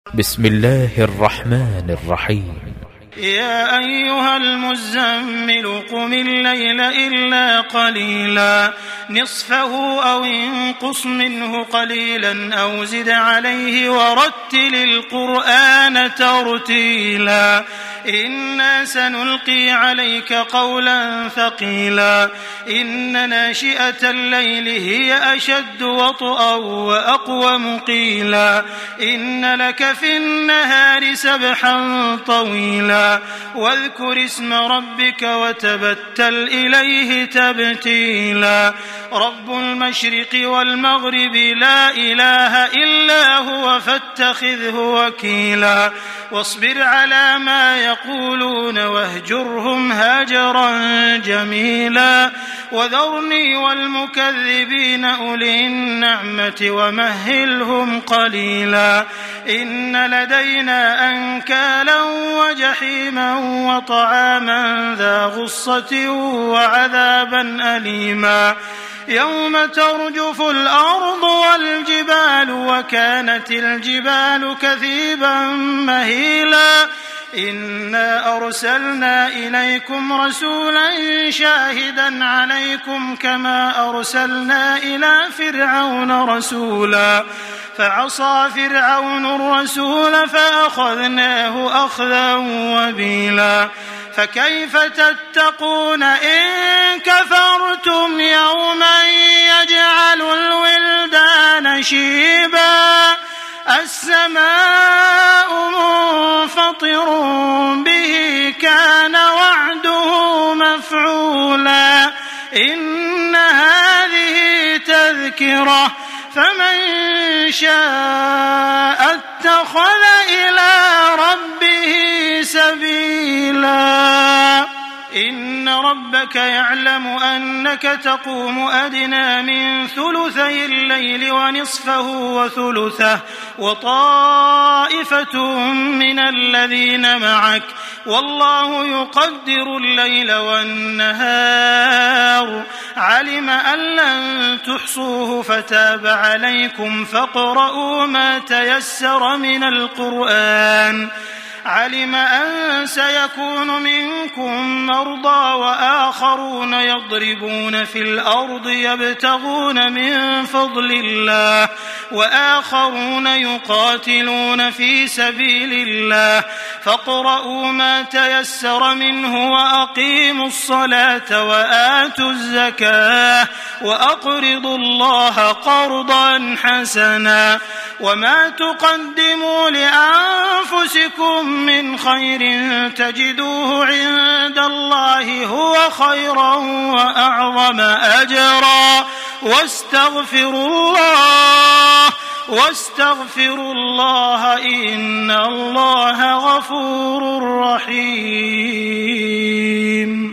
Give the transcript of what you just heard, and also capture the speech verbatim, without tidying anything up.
بسم الله الرحمن الرحيم. يا أيها المزمل قم الليل إلا قليلا نصفه أو انقص منه قليلا أو زد عليه ورتل القرآن ترتيلا إنا سنلقي عليك قولا ثقيلا إن ناشئة الليل هي أشد وطئا وأقوم قيلا إن لك في النهار سبحا طويلا واذكر اسم ربك وتبتل إليه تبتيلا رب المشرق والمغرب لا إله إلا هو فاتخذه وكيلا واصبر على ما يقولون واهجرهم هاجرا جميلا وذرني والمكذبين أولي النعمة ومهلهم قليلا إن لدينا أنكالا وجحيما وطعاما ذا غصة وعذابا أليما يوم ترجف الأرض والجبال وكانت الجبال كثيبا مهيلا إنا أرسلنا إليكم رسولا شاهدا عليكم كما أرسلنا إلى فرعون رسولا فعصى فرعون الرسول فأخذناه أخذا وبيلا فكيف تتقون إن كفرتم يوما يجعل الولدان شيبا السماء منفطر به كان وعده مفعولا إن هذه تذكرة فمن شاء اتخذ إلى ربه سبيلا إن ربك يعلم أنك تقوم أدنى من ثلثي الليل ونصفه وثلثه وطائفة من الذين معك والله يقدر الليل والنهار علم أن لن تحصوه فتاب عليكم فاقرؤوا ما تيسر من القرآن علم أن سيكون منكم مرضى وآخرون يضربون في الأرض يبتغون من فضل الله وآخرون يقاتلون في سبيل الله فاقرؤوا ما تيسر منه وأقيموا الصلاة وآتوا الزكاة وأقرضوا الله قرضا حسنا وما تقدموا لأنفسكم من خير تجدوه عند الله هو خيرا وأعظم أجرا واستغفروا الله واستغفروا الله إن الله غفور رحيم.